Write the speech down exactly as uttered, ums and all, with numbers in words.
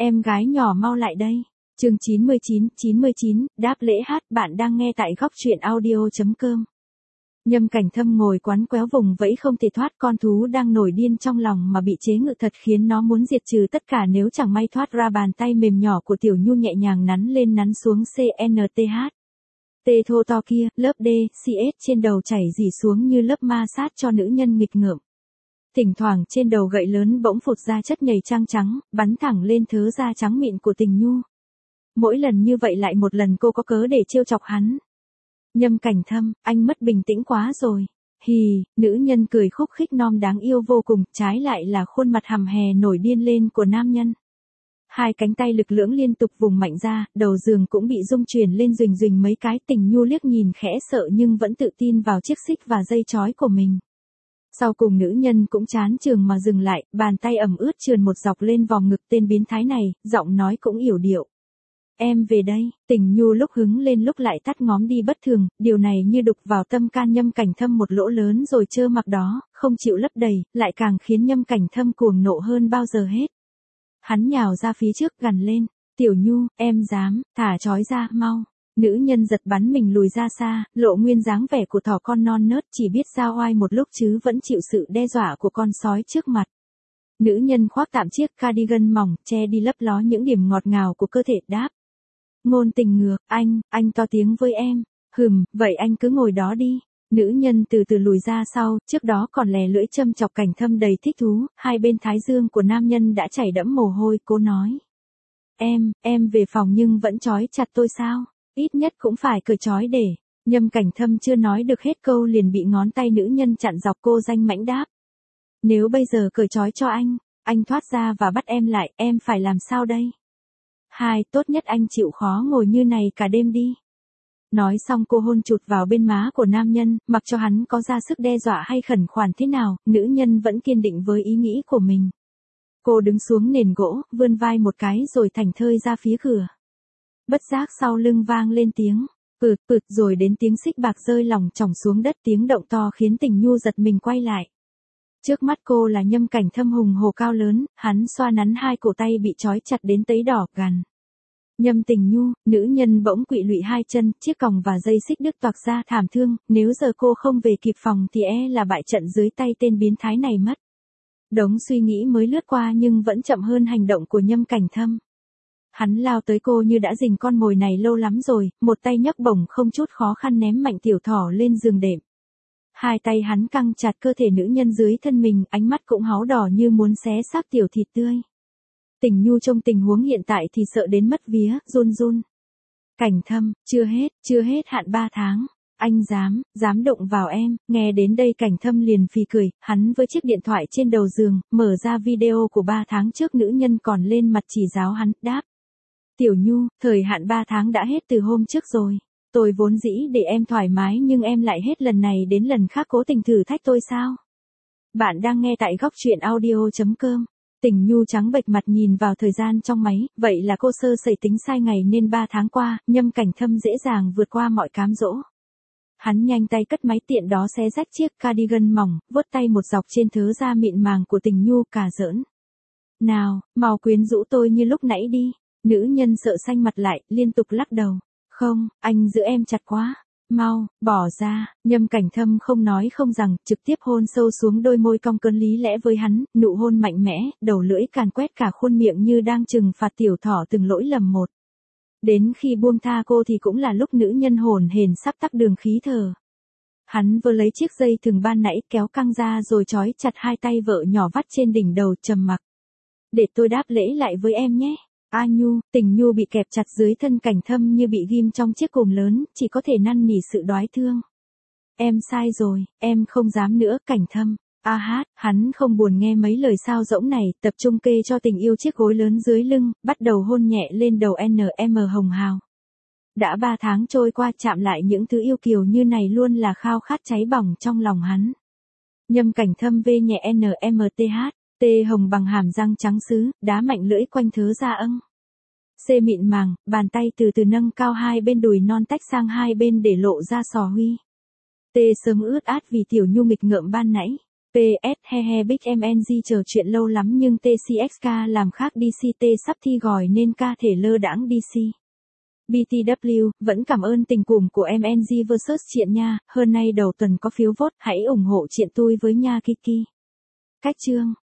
Em gái nhỏ mau lại đây. Chương chín mươi chín, chín mươi chín, đáp lễ hát. Bạn đang nghe tại góc truyện audio chấm com. Nhâm Cảnh Thâm ngồi quán quéo vùng vẫy không thể thoát, con thú đang nổi điên trong lòng mà bị chế ngự thật khiến nó muốn diệt trừ tất cả nếu chẳng may thoát ra. Bàn tay mềm nhỏ của Tiểu Nhu nhẹ nhàng nắn lên nắn xuống cnth. Tê thô to kia, lớp D, xê ét trên đầu chảy rỉ xuống như lớp ma sát cho nữ nhân nghịch ngợm. Thỉnh thoảng trên đầu gậy lớn bỗng phụt ra chất nhầy trang trắng, bắn thẳng lên thớ da trắng mịn của Tình Nhu. Mỗi lần như vậy lại một lần cô có cớ để trêu chọc hắn. Nhâm Cảnh Thâm, anh mất bình tĩnh quá rồi. Hì, nữ nhân cười khúc khích non đáng yêu vô cùng, trái lại là khuôn mặt hầm hè nổi điên lên của nam nhân. Hai cánh tay lực lưỡng liên tục vùng mạnh ra, đầu giường cũng bị rung chuyển lên duỳnh duỳnh mấy cái. Tình Nhu liếc nhìn khẽ sợ nhưng vẫn tự tin vào chiếc xích và dây trói của mình. Sau cùng nữ nhân cũng chán chường mà dừng lại, bàn tay ẩm ướt trườn một dọc lên vòng ngực tên biến thái này, giọng nói cũng yểu điệu. Em về đây. Tình Nhu lúc hứng lên lúc lại tắt ngóm đi bất thường, điều này như đục vào tâm can Nhâm Cảnh Thâm một lỗ lớn rồi trơ mặc đó, không chịu lấp đầy, lại càng khiến Nhâm Cảnh Thâm cuồng nộ hơn bao giờ hết. Hắn nhào ra phía trước gằn lên, Tiểu Nhu, em dám, thả trói ra, mau. Nữ nhân giật bắn mình lùi ra xa, lộ nguyên dáng vẻ của thỏ con non nớt, chỉ biết giao oai một lúc chứ vẫn chịu sự đe dọa của con sói trước mặt. Nữ nhân khoác tạm chiếc cardigan mỏng, che đi lấp ló những điểm ngọt ngào của cơ thể, đáp. Ngôn tình ngược, anh, anh to tiếng với em. Hừm, vậy anh cứ ngồi đó đi. Nữ nhân từ từ lùi ra sau, trước đó còn lè lưỡi châm chọc Cảnh Thâm đầy thích thú, hai bên thái dương của nam nhân đã chảy đẫm mồ hôi. Cô nói. Em, em về phòng nhưng vẫn trói chặt tôi sao? Ít nhất cũng phải cởi trói để. Nhâm Cảnh Thâm chưa nói được hết câu liền bị ngón tay nữ nhân chặn dọc. Cô danh mãnh đáp. Nếu bây giờ cởi trói cho anh, anh thoát ra và bắt em lại, em phải làm sao đây? Hai, tốt nhất anh chịu khó ngồi như này cả đêm đi. Nói xong cô hôn chụt vào bên má của nam nhân, mặc cho hắn có ra sức đe dọa hay khẩn khoản thế nào, nữ nhân vẫn kiên định với ý nghĩ của mình. Cô đứng xuống nền gỗ, vươn vai một cái rồi thảnh thơi ra phía cửa. Bất giác sau lưng vang lên tiếng, pực pực rồi đến tiếng xích bạc rơi lỏng chỏng xuống đất, tiếng động to khiến Tình Nhu giật mình quay lại. Trước mắt cô là Nhâm Cảnh Thâm hùng hồ cao lớn, hắn xoa nắn hai cổ tay bị trói chặt đến tấy đỏ gằn. Nhâm Tình Nhu, nữ nhân bỗng quỵ lụy hai chân, chiếc còng và dây xích đứt toạc ra thảm thương, nếu giờ cô không về kịp phòng thì e là bại trận dưới tay tên biến thái này mất. Đống suy nghĩ mới lướt qua nhưng vẫn chậm hơn hành động của Nhâm Cảnh Thâm. Hắn lao tới cô như đã rình con mồi này lâu lắm rồi, một tay nhấc bổng không chút khó khăn ném mạnh tiểu thỏ lên giường đệm. Hai tay hắn căng chặt cơ thể nữ nhân dưới thân mình, ánh mắt cũng háu đỏ như muốn xé xác tiểu thịt tươi. Tình Nhu trong tình huống hiện tại thì sợ đến mất vía, run run. Cảnh Thâm, chưa hết, chưa hết hạn ba tháng. Anh dám, dám động vào em. Nghe đến đây Cảnh Thâm liền phì cười, hắn với chiếc điện thoại trên đầu giường, mở ra video của ba tháng trước nữ nhân còn lên mặt chỉ giáo hắn, đáp. Tiểu Nhu, thời hạn ba tháng đã hết từ hôm trước rồi. Tôi vốn dĩ để em thoải mái nhưng em lại hết lần này đến lần khác cố tình thử thách tôi sao? Bạn đang nghe tại góc truyện audio chấm com. Tình Nhu trắng bệch mặt nhìn vào thời gian trong máy, vậy là cô sơ sẩy tính sai ngày nên ba tháng qua, Nhâm Cảnh Thâm dễ dàng vượt qua mọi cám dỗ. Hắn nhanh tay cất máy tiện đó xé rách chiếc cardigan mỏng, vuốt tay một dọc trên thớ da mịn màng của Tình Nhu, cà giỡn. Nào, mau quyến rũ tôi như lúc nãy đi. Nữ nhân sợ xanh mặt lại, liên tục lắc đầu. Không, anh giữ em chặt quá. Mau, bỏ ra. Nhâm Cảnh Thâm không nói không rằng, trực tiếp hôn sâu xuống đôi môi cong cơn lý lẽ với hắn, nụ hôn mạnh mẽ, đầu lưỡi càn quét cả khuôn miệng như đang trừng phạt tiểu thỏ từng lỗi lầm một. Đến khi buông tha cô thì cũng là lúc nữ nhân hổn hển sắp tắc đường khí thở. Hắn vừa lấy chiếc dây thừng ban nãy kéo căng ra rồi trói chặt hai tay vợ nhỏ vắt trên đỉnh đầu, trầm mặc. Để tôi đáp lễ lại với em nhé. A Nhu, Tình Nhu bị kẹp chặt dưới thân Cảnh Thâm như bị ghim trong chiếc cồm lớn, chỉ có thể năn nỉ sự đoái thương. Em sai rồi, em không dám nữa. Cảnh Thâm. A hát, hắn không buồn nghe mấy lời sao rỗng này, tập trung kê cho tình yêu chiếc gối lớn dưới lưng, bắt đầu hôn nhẹ lên đầu en em hồng hào. Đã ba tháng trôi qua, chạm lại những thứ yêu kiều như này luôn là khao khát cháy bỏng trong lòng hắn. Nhâm Cảnh Thâm vê nhẹ en em tê hát. Tê hồng bằng hàm răng trắng sứ, đá mạnh lưỡi quanh thớ da âng. Xê mịn màng, bàn tay từ từ nâng cao hai bên đùi non tách sang hai bên để lộ ra sò huy. Tê sớm ướt át vì Tiểu Nhu nghịch ngợm ban nãy. pê ét he he Big em en giê chờ chuyện lâu lắm nhưng tê xê ích ca làm khác đê xê tê sắp thi gòi nên ca thể lơ đãng đê xê. bê tê vê vẫn cảm ơn tình cảm của em en giê versus Triện nha, hơn nay đầu tuần có phiếu vote hãy ủng hộ Triện tôi với nha Kiki. Cách chương